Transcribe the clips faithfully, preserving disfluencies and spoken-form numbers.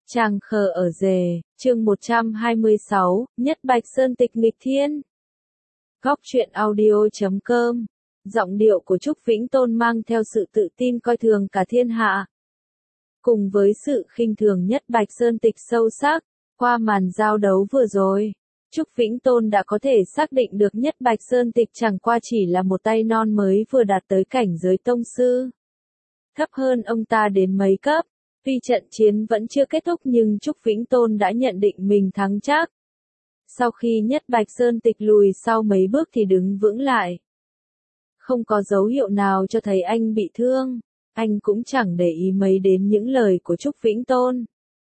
Tràng khờ ở rề, chương một trăm hai mươi sáu, Nhất Bạch Sơn Tịch nghịch thiên. Góc truyện audio.com. Giọng điệu của Trúc Vĩnh Tôn mang theo sự tự tin coi thường cả thiên hạ. Cùng với sự khinh thường Nhất Bạch Sơn Tịch sâu sắc, qua màn giao đấu vừa rồi, Trúc Vĩnh Tôn đã có thể xác định được Nhất Bạch Sơn Tịch chẳng qua chỉ là một tay non mới vừa đạt tới cảnh giới tông sư. Thấp hơn ông ta đến mấy cấp. Tuy trận chiến vẫn chưa kết thúc nhưng Trúc Vĩnh Tôn đã nhận định mình thắng chắc. Sau khi Nhất Bạch Sơn Tịch lùi sau mấy bước thì đứng vững lại. Không có dấu hiệu nào cho thấy anh bị thương, anh cũng chẳng để ý mấy đến những lời của Trúc Vĩnh Tôn.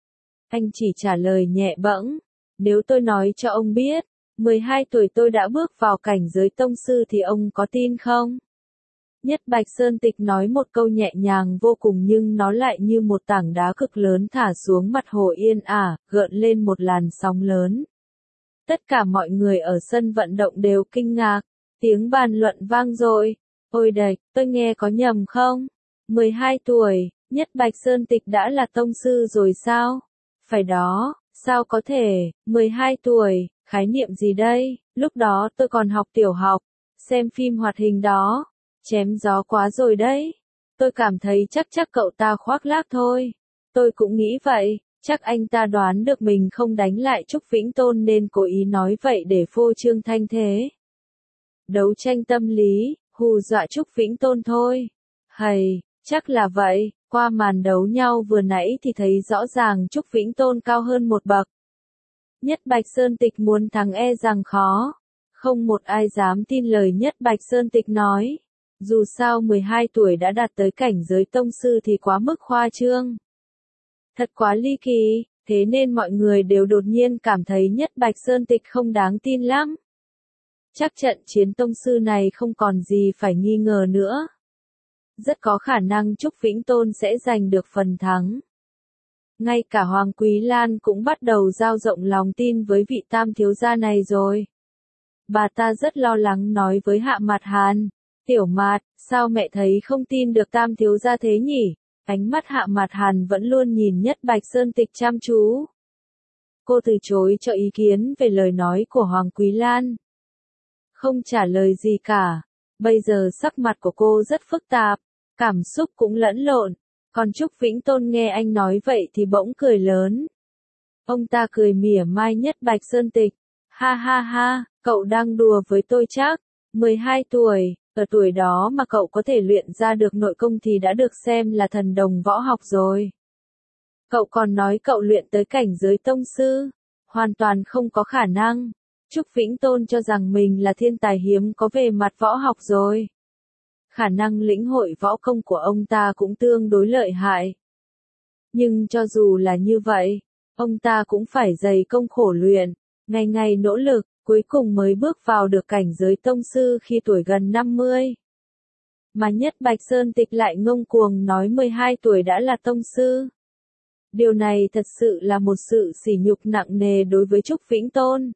Anh chỉ trả lời nhẹ bẫng, nếu tôi nói cho ông biết, mười hai tuổi tôi đã bước vào cảnh giới tông sư thì ông có tin không? Nhất Bạch Sơn Tịch nói một câu nhẹ nhàng vô cùng nhưng nó lại như một tảng đá cực lớn thả xuống mặt hồ yên ả, gợn lên một làn sóng lớn. Tất cả mọi người ở sân vận động đều kinh ngạc, tiếng bàn luận vang dội. Ôi đạch, tôi nghe có nhầm không? mười hai tuổi, Nhất Bạch Sơn Tịch đã là tông sư rồi sao? Phải đó, sao có thể, mười hai tuổi, khái niệm gì đây? Lúc đó tôi còn học tiểu học, xem phim hoạt hình đó. Chém gió quá rồi đấy. Tôi cảm thấy chắc chắc cậu ta khoác lác thôi. Tôi cũng nghĩ vậy, chắc anh ta đoán được mình không đánh lại Trúc Vĩnh Tôn nên cố ý nói vậy để phô trương thanh thế. Đấu tranh tâm lý, hù dọa Trúc Vĩnh Tôn thôi. Hầy, chắc là vậy, qua màn đấu nhau vừa nãy thì thấy rõ ràng Trúc Vĩnh Tôn cao hơn một bậc. Nhất Bạch Sơn Tịch muốn thắng e rằng khó. Không một ai dám tin lời Nhất Bạch Sơn Tịch nói. Dù sao mười hai tuổi đã đạt tới cảnh giới tông sư thì quá mức khoa trương. Thật quá ly kỳ, thế nên mọi người đều đột nhiên cảm thấy Nhất Bạch Sơn Tịch không đáng tin lắm. Chắc trận chiến tông sư này không còn gì phải nghi ngờ nữa. Rất có khả năng Trúc Vĩnh Tôn sẽ giành được phần thắng. Ngay cả Hoàng Quý Lan cũng bắt đầu dao rộng lòng tin với vị tam thiếu gia này rồi. Bà ta rất lo lắng nói với Hạ Mạt Hàn. Tiểu Mạt, sao mẹ thấy không tin được tam thiếu gia thế nhỉ? Ánh mắt Hạ Mạt Hàn vẫn luôn nhìn Nhất Bạch Sơn Tịch chăm chú. Cô từ chối cho ý kiến về lời nói của Hoàng Quý Lan. Không trả lời gì cả. Bây giờ sắc mặt của cô rất phức tạp, cảm xúc cũng lẫn lộn. Còn Trúc Vĩnh Tôn nghe anh nói vậy thì bỗng cười lớn. Ông ta cười mỉa mai Nhất Bạch Sơn Tịch. Ha ha ha, cậu đang đùa với tôi chắc. mười hai tuổi. Ở tuổi đó mà cậu có thể luyện ra được nội công thì đã được xem là thần đồng võ học rồi. Cậu còn nói cậu luyện tới cảnh giới tông sư. Hoàn toàn không có khả năng. Trúc Vĩnh Tôn cho rằng mình là thiên tài hiếm có về mặt võ học rồi. Khả năng lĩnh hội võ công của ông ta cũng tương đối lợi hại. Nhưng cho dù là như vậy, ông ta cũng phải dày công khổ luyện, ngày ngày nỗ lực. Cuối cùng mới bước vào được cảnh giới tông sư khi tuổi gần năm mươi. Mà Nhất Bạch Sơn Tịch lại ngông cuồng nói mười hai tuổi đã là tông sư. Điều này thật sự là một sự sỉ nhục nặng nề đối với Trúc Vĩnh Tôn.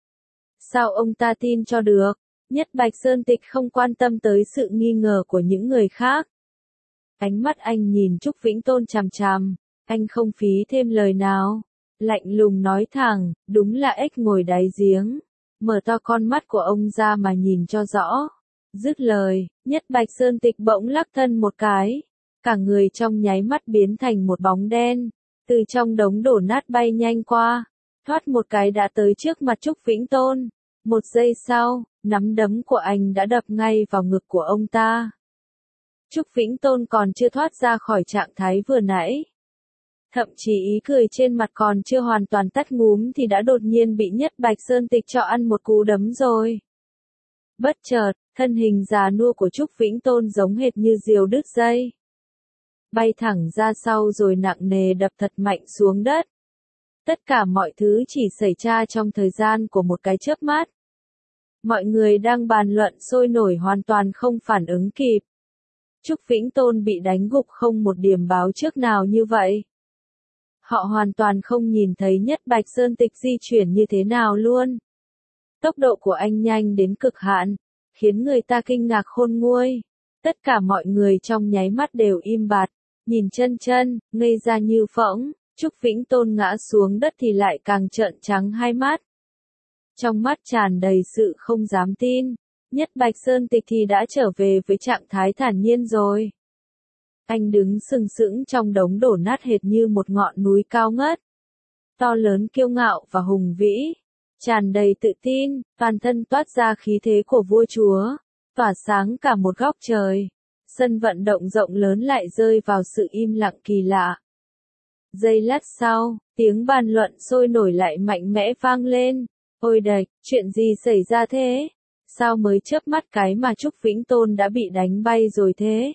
Sao ông ta tin cho được? Nhất Bạch Sơn Tịch không quan tâm tới sự nghi ngờ của những người khác. Ánh mắt anh nhìn Trúc Vĩnh Tôn chằm chằm, anh không phí thêm lời nào. Lạnh lùng nói thẳng, đúng là ếch ngồi đáy giếng. Mở to con mắt của ông ra mà nhìn cho rõ. Dứt lời, Nhất Bạch Sơn Tịch bỗng lắc thân một cái. Cả người trong nháy mắt biến thành một bóng đen. Từ trong đống đổ nát bay nhanh qua. Thoát một cái đã tới trước mặt Trúc Vĩnh Tôn. Một giây sau, nắm đấm của anh đã đập ngay vào ngực của ông ta. Trúc Vĩnh Tôn còn chưa thoát ra khỏi trạng thái vừa nãy. Thậm chí ý cười trên mặt còn chưa hoàn toàn tắt ngúm thì đã đột nhiên bị Nhất Bạch Sơn Tịch cho ăn một cú đấm rồi. Bất chợt, thân hình già nua của Trúc Vĩnh Tôn giống hệt như diều đứt dây. Bay thẳng ra sau rồi nặng nề đập thật mạnh xuống đất. Tất cả mọi thứ chỉ xảy ra trong thời gian của một cái chớp mắt. Mọi người đang bàn luận sôi nổi hoàn toàn không phản ứng kịp. Trúc Vĩnh Tôn bị đánh gục không một điểm báo trước nào như vậy. Họ hoàn toàn không nhìn thấy Nhất Bạch Sơn Tịch di chuyển như thế nào luôn. Tốc độ của anh nhanh đến cực hạn, khiến người ta kinh ngạc khôn nguôi. Tất cả mọi người trong nháy mắt đều im bặt, nhìn chân chân, ngây ra như phỗng. Trúc Vĩnh Tôn ngã xuống đất thì lại càng trợn trắng hai mắt. Trong mắt tràn đầy sự không dám tin. Nhất Bạch Sơn Tịch thì đã trở về với trạng thái thản nhiên rồi. Anh đứng sừng sững trong đống đổ nát hệt như một ngọn núi cao ngất. To lớn kiêu ngạo và hùng vĩ. Tràn đầy tự tin, toàn thân toát ra khí thế của vua chúa. Tỏa sáng cả một góc trời. Sân vận động rộng lớn lại rơi vào sự im lặng kỳ lạ. Giây lát sau, tiếng bàn luận sôi nổi lại mạnh mẽ vang lên. Ôi đạch, chuyện gì xảy ra thế? Sao mới chớp mắt cái mà Trúc Vĩnh Tôn đã bị đánh bay rồi thế?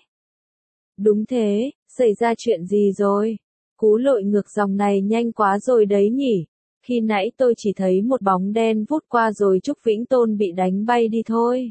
Đúng thế, xảy ra chuyện gì rồi? Cú lội ngược dòng này nhanh quá rồi đấy nhỉ? Khi nãy tôi chỉ thấy một bóng đen vút qua rồi Trúc Vĩnh Tôn bị đánh bay đi thôi.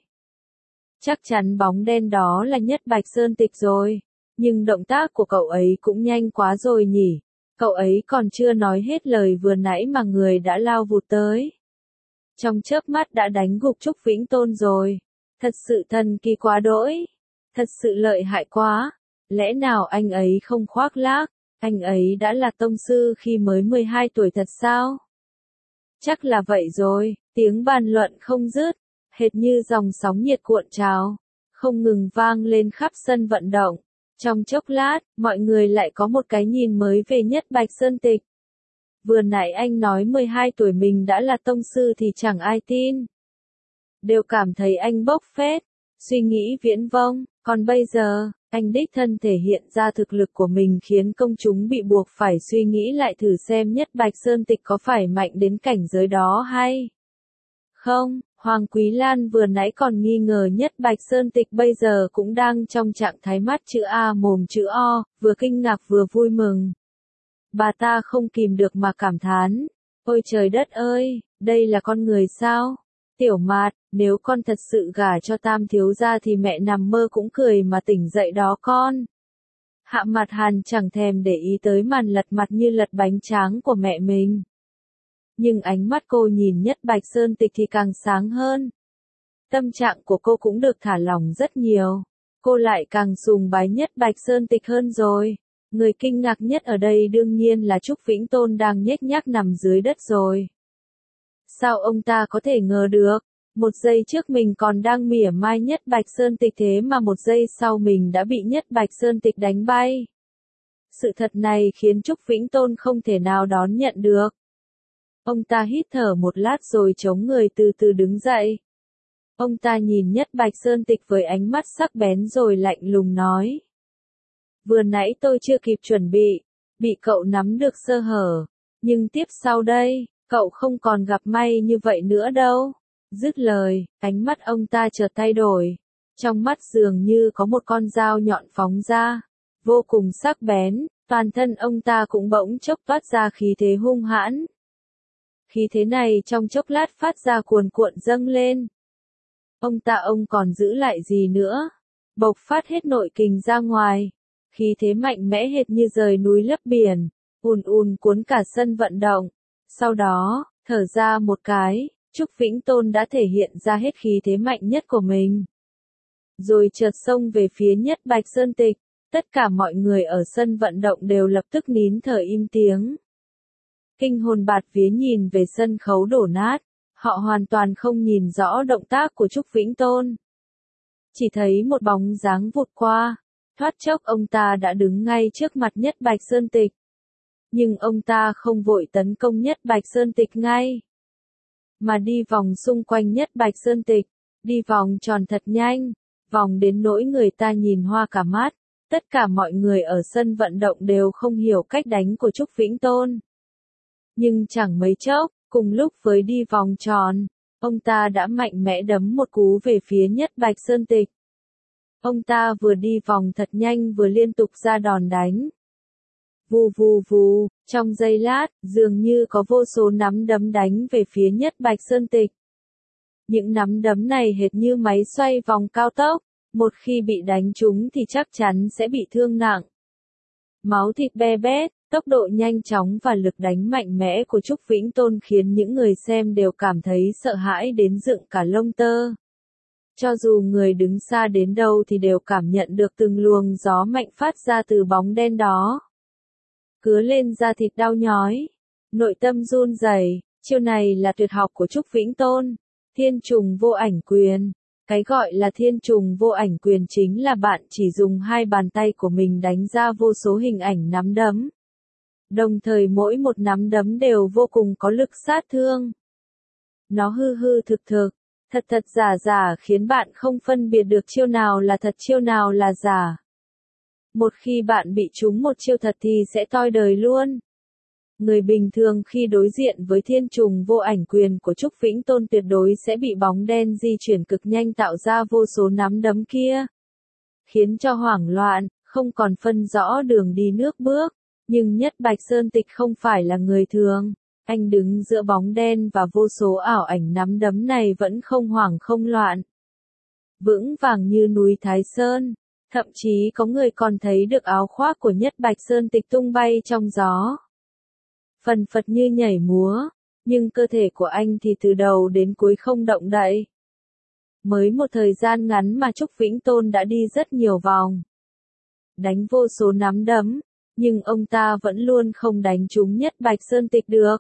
Chắc chắn bóng đen đó là Nhất Bạch Sơn Tịch rồi. Nhưng động tác của cậu ấy cũng nhanh quá rồi nhỉ? Cậu ấy còn chưa nói hết lời vừa nãy mà người đã lao vụt tới. Trong chớp mắt đã đánh gục Trúc Vĩnh Tôn rồi. Thật sự thần kỳ quá đỗi. Thật sự lợi hại quá. Lẽ nào anh ấy không khoác lác? Anh ấy đã là tông sư khi mới mười hai tuổi thật sao? Chắc là vậy rồi. Tiếng bàn luận không dứt. Hệt như dòng sóng nhiệt cuộn trào. Không ngừng vang lên khắp sân vận động. Trong chốc lát, mọi người lại có một cái nhìn mới về Nhất Bạch Sơn Tịch. Vừa nãy anh nói mười hai tuổi mình đã là tông sư thì chẳng ai tin. Đều cảm thấy anh bốc phét, suy nghĩ viễn vông, còn bây giờ, anh đích thân thể hiện ra thực lực của mình khiến công chúng bị buộc phải suy nghĩ lại thử xem Nhất Bạch Sơn Tịch có phải mạnh đến cảnh giới đó hay không. Hoàng Quý Lan vừa nãy còn nghi ngờ Nhất Bạch Sơn Tịch bây giờ cũng đang trong trạng thái mắt chữ A mồm chữ O, vừa kinh ngạc vừa vui mừng. Bà ta không kìm được mà cảm thán. Ôi trời đất ơi, đây là con người sao? Tiểu Mạt, nếu con thật sự gả cho Tam thiếu gia thì mẹ nằm mơ cũng cười mà tỉnh dậy đó con. Hạ Mặt Hàn chẳng thèm để ý tới màn lật mặt như lật bánh tráng của mẹ mình. Nhưng ánh mắt cô nhìn Nhất Bạch Sơn Tịch thì càng sáng hơn. Tâm trạng của cô cũng được thả lỏng rất nhiều. Cô lại càng sùng bái Nhất Bạch Sơn Tịch hơn rồi. Người kinh ngạc nhất ở đây đương nhiên là Trúc Vĩnh Tôn đang nhếch nhác nằm dưới đất rồi. Sao ông ta có thể ngờ được? Một giây trước mình còn đang mỉa mai Nhất Bạch Sơn Tịch thế mà một giây sau mình đã bị Nhất Bạch Sơn Tịch đánh bay. Sự thật này khiến Trúc Vĩnh Tôn không thể nào đón nhận được. Ông ta hít thở một lát rồi chống người từ từ đứng dậy. Ông ta nhìn Nhất Bạch Sơn Tịch với ánh mắt sắc bén rồi lạnh lùng nói. Vừa nãy tôi chưa kịp chuẩn bị, bị cậu nắm được sơ hở. Nhưng tiếp sau đây, cậu không còn gặp may như vậy nữa đâu. Dứt lời, ánh mắt ông ta chợt thay đổi. Trong mắt dường như có một con dao nhọn phóng ra. Vô cùng sắc bén, toàn thân ông ta cũng bỗng chốc toát ra khí thế hung hãn. Khí thế này trong chốc lát phát ra cuồn cuộn dâng lên. Ông ta ông còn giữ lại gì nữa? Bộc phát hết nội kình ra ngoài. Khí thế mạnh mẽ hệt như rời núi lấp biển, ùn ùn cuốn cả sân vận động. Sau đó, thở ra một cái, Trúc Vĩnh Tôn đã thể hiện ra hết khí thế mạnh nhất của mình. Rồi chợt xông về phía Nhất Bạch Sơn Tịch, tất cả mọi người ở sân vận động đều lập tức nín thở im tiếng. Kinh hồn bạt vía nhìn về sân khấu đổ nát, họ hoàn toàn không nhìn rõ động tác của Trúc Vĩnh Tôn. Chỉ thấy một bóng dáng vụt qua. Thoát chốc ông ta đã đứng ngay trước mặt Nhất Bạch Sơn Tịch. Nhưng ông ta không vội tấn công Nhất Bạch Sơn Tịch ngay. Mà đi vòng xung quanh Nhất Bạch Sơn Tịch. Đi vòng tròn thật nhanh. Vòng đến nỗi người ta nhìn hoa cả mắt. Tất cả mọi người ở sân vận động đều không hiểu cách đánh của Trúc Vĩnh Tôn. Nhưng chẳng mấy chốc, cùng lúc với đi vòng tròn, ông ta đã mạnh mẽ đấm một cú về phía Nhất Bạch Sơn Tịch. Ông ta vừa đi vòng thật nhanh vừa liên tục ra đòn đánh. Vù vù vù, trong giây lát, dường như có vô số nắm đấm đánh về phía Nhất Bạch Sơn Tịch. Những nắm đấm này hệt như máy xoay vòng cao tốc, một khi bị đánh trúng thì chắc chắn sẽ bị thương nặng. Máu thịt be bét, tốc độ nhanh chóng và lực đánh mạnh mẽ của Trúc Vĩnh Tôn khiến những người xem đều cảm thấy sợ hãi đến dựng cả lông tơ. Cho dù người đứng xa đến đâu thì đều cảm nhận được từng luồng gió mạnh phát ra từ bóng đen đó. cứa lên da thịt đau nhói, nội tâm run rẩy. Chiêu này là tuyệt học của Trúc Vĩnh Tôn, thiên trùng vô ảnh quyền. Cái gọi là thiên trùng vô ảnh quyền chính là bạn chỉ dùng hai bàn tay của mình đánh ra vô số hình ảnh nắm đấm. Đồng thời mỗi một nắm đấm đều vô cùng có lực sát thương. Nó hư hư thực thực, thật thật giả giả khiến bạn không phân biệt được chiêu nào là thật chiêu nào là giả. Một khi bạn bị trúng một chiêu thật thì sẽ toi đời luôn. Người bình thường khi đối diện với thiên trùng vô ảnh quyền của Trúc Vĩnh Tôn tuyệt đối sẽ bị bóng đen di chuyển cực nhanh tạo ra vô số nắm đấm kia, khiến cho hoảng loạn, không còn phân rõ đường đi nước bước. Nhưng Nhất Bạch Sơn Tịch không phải là người thường, anh đứng giữa bóng đen và vô số ảo ảnh nắm đấm này vẫn không hoảng không loạn. Vững vàng như núi Thái Sơn, thậm chí có người còn thấy được áo khoác của Nhất Bạch Sơn Tịch tung bay trong gió. Phần phật như nhảy múa, nhưng cơ thể của anh thì từ đầu đến cuối không động đậy. Mới một thời gian ngắn mà Trúc Vĩnh Tôn đã đi rất nhiều vòng, đánh vô số nắm đấm, nhưng ông ta vẫn luôn không đánh trúng Nhất Bạch Sơn Tịch được.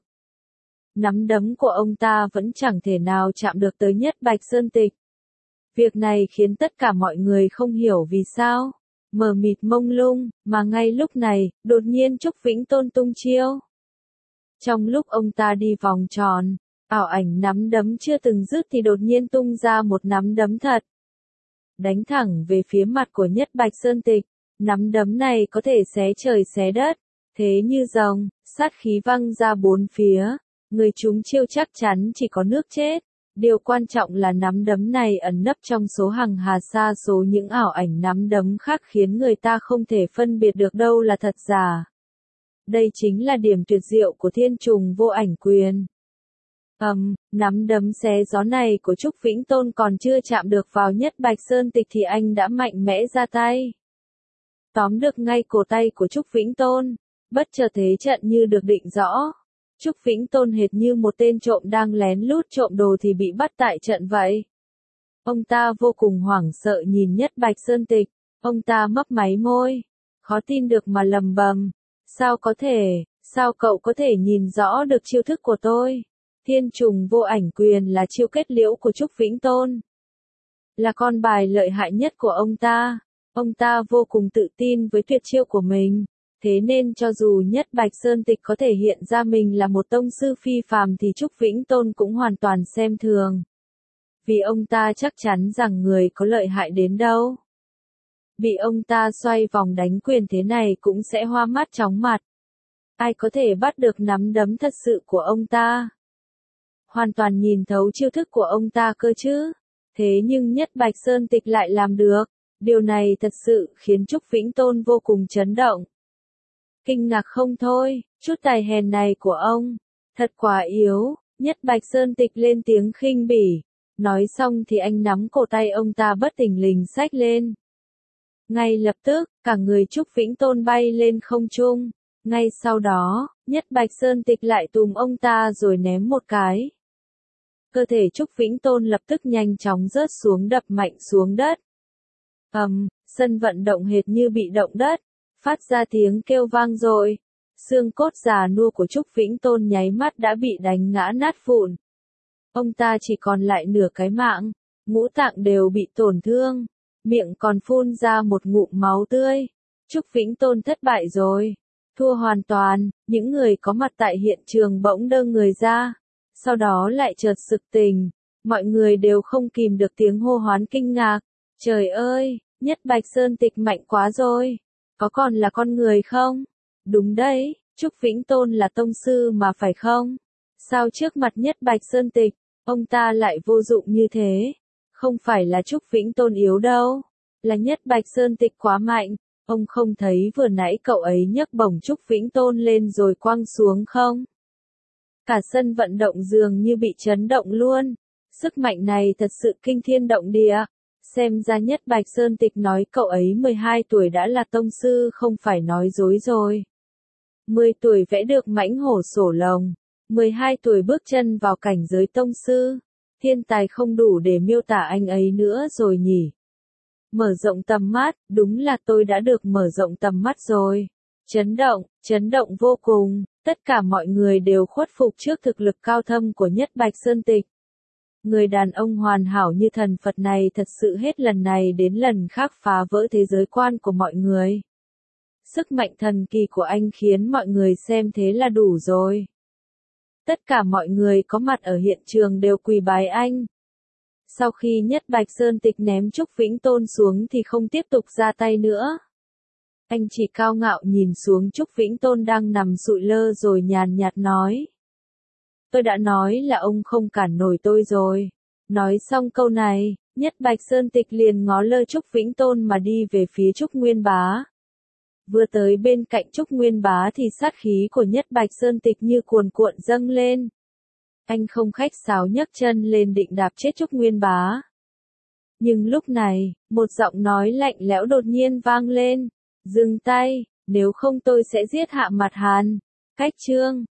Nắm đấm của ông ta vẫn chẳng thể nào chạm được tới Nhất Bạch Sơn Tịch. Việc này khiến tất cả mọi người không hiểu vì sao, mờ mịt mông lung, mà ngay lúc này, đột nhiên Trúc Vĩnh Tôn tung chiêu. Trong lúc ông ta đi vòng tròn, ảo ảnh nắm đấm chưa từng dứt thì đột nhiên tung ra một nắm đấm thật. Đánh thẳng về phía mặt của Nhất Bạch Sơn Tịch, nắm đấm này có thể xé trời xé đất, thế như rồng, sát khí văng ra bốn phía, người chúng chiêu chắc chắn chỉ có nước chết. Điều quan trọng là nắm đấm này ẩn nấp trong số hàng hà sa số những ảo ảnh nắm đấm khác khiến người ta không thể phân biệt được đâu là thật giả. Đây chính là điểm tuyệt diệu của thiên trùng vô ảnh quyền. Ầm, um, nắm đấm xé gió này của Trúc Vĩnh Tôn còn chưa chạm được vào Nhất Bạch Sơn Tịch thì anh đã mạnh mẽ ra tay. Tóm được ngay cổ tay của Trúc Vĩnh Tôn, bất chợt thế trận như được định rõ. Trúc Vĩnh Tôn hệt như một tên trộm đang lén lút trộm đồ thì bị bắt tại trận vậy. Ông ta vô cùng hoảng sợ nhìn Nhất Bạch Sơn Tịch, ông ta mấp máy môi, khó tin được mà lầm bầm. Sao có thể, sao cậu có thể nhìn rõ được chiêu thức của tôi? Thiên trùng vô ảnh quyền là chiêu kết liễu của Trúc Vĩnh Tôn, là con bài lợi hại nhất của ông ta. Ông ta vô cùng tự tin với tuyệt chiêu của mình, thế nên cho dù Nhất Bạch Sơn Tịch có thể hiện ra mình là một tông sư phi phàm thì Trúc Vĩnh Tôn cũng hoàn toàn xem thường. Vì ông ta chắc chắn rằng người có lợi hại đến đâu, bị ông ta xoay vòng đánh quyền thế này cũng sẽ hoa mắt chóng mặt. Ai có thể bắt được nắm đấm thật sự của ông ta? Hoàn toàn nhìn thấu chiêu thức của ông ta cơ chứ. Thế nhưng Nhất Bạch Sơn Tịch lại làm được. Điều này thật sự khiến Trúc Vĩnh Tôn vô cùng chấn động. Kinh ngạc không thôi, chút tài hèn này của ông, thật quá yếu. Nhất Bạch Sơn Tịch lên tiếng khinh bỉ. Nói xong thì anh nắm cổ tay ông ta bất thình lình xách lên. Ngay lập tức, cả người Trúc Vĩnh Tôn bay lên không trung. Ngay sau đó, Nhất Bạch Sơn Tịch lại túm ông ta rồi ném một cái. Cơ thể Trúc Vĩnh Tôn lập tức nhanh chóng rớt xuống đập mạnh xuống đất. Ầm, um, sân vận động hệt như bị động đất, phát ra tiếng kêu vang dội. Xương cốt già nua của Trúc Vĩnh Tôn nháy mắt đã bị đánh ngã nát vụn. Ông ta chỉ còn lại nửa cái mạng, ngũ tạng đều bị tổn thương, miệng còn phun ra một ngụm máu tươi. Trúc Vĩnh Tôn thất bại rồi, thua hoàn toàn. Những người có mặt tại hiện trường bỗng đơ người ra, sau đó lại chợt sực tỉnh, mọi người đều không kìm được tiếng hô hoán kinh ngạc. Trời ơi, Nhất Bạch Sơn Tịch mạnh quá rồi, có còn là con người không? Đúng đấy, Trúc Vĩnh Tôn là tông sư mà phải không? Sao trước mặt Nhất Bạch Sơn Tịch, ông ta lại vô dụng như thế? Không phải là Trúc Vĩnh Tôn yếu đâu, là Nhất Bạch Sơn Tịch quá mạnh. Ông không thấy vừa nãy cậu ấy nhấc bổng Trúc Vĩnh Tôn lên rồi quăng xuống không? Cả sân vận động dường như bị chấn động luôn. Sức mạnh này thật sự kinh thiên động địa. Xem ra Nhất Bạch Sơn Tịch nói cậu ấy mười hai tuổi đã là tông sư không phải nói dối rồi. mười tuổi vẽ được mãnh hổ sổ lồng, mười hai tuổi bước chân vào cảnh giới tông sư. Thiên tài không đủ để miêu tả anh ấy nữa rồi nhỉ. Mở rộng tầm mắt, đúng là tôi đã được mở rộng tầm mắt rồi. Chấn động, chấn động vô cùng, tất cả mọi người đều khuất phục trước thực lực cao thâm của Nhất Bạch Sơn Tịch. Người đàn ông hoàn hảo như thần Phật này thật sự hết lần này đến lần khác phá vỡ thế giới quan của mọi người. Sức mạnh thần kỳ của anh khiến mọi người xem thế là đủ rồi. Tất cả mọi người có mặt ở hiện trường đều quỳ bái anh. Sau khi Nhất Bạch Sơn Tịch ném Trúc Vĩnh Tôn xuống thì không tiếp tục ra tay nữa. Anh chỉ cao ngạo nhìn xuống Trúc Vĩnh Tôn đang nằm sụi lơ rồi nhàn nhạt nói. Tôi đã nói là ông không cản nổi tôi rồi. Nói xong câu này, Nhất Bạch Sơn Tịch liền ngó lơ Trúc Vĩnh Tôn mà đi về phía Trúc Nguyên Bá. Vừa tới bên cạnh Trúc Nguyên Bá thì sát khí của Nhất Bạch Sơn Tịch như cuồn cuộn dâng lên. Anh không khách sáo nhấc chân lên định đạp chết Trúc Nguyên Bá. Nhưng lúc này, một giọng nói lạnh lẽo đột nhiên vang lên. Dừng tay, nếu không tôi sẽ giết Hạ Mặt Hàn. Cách chương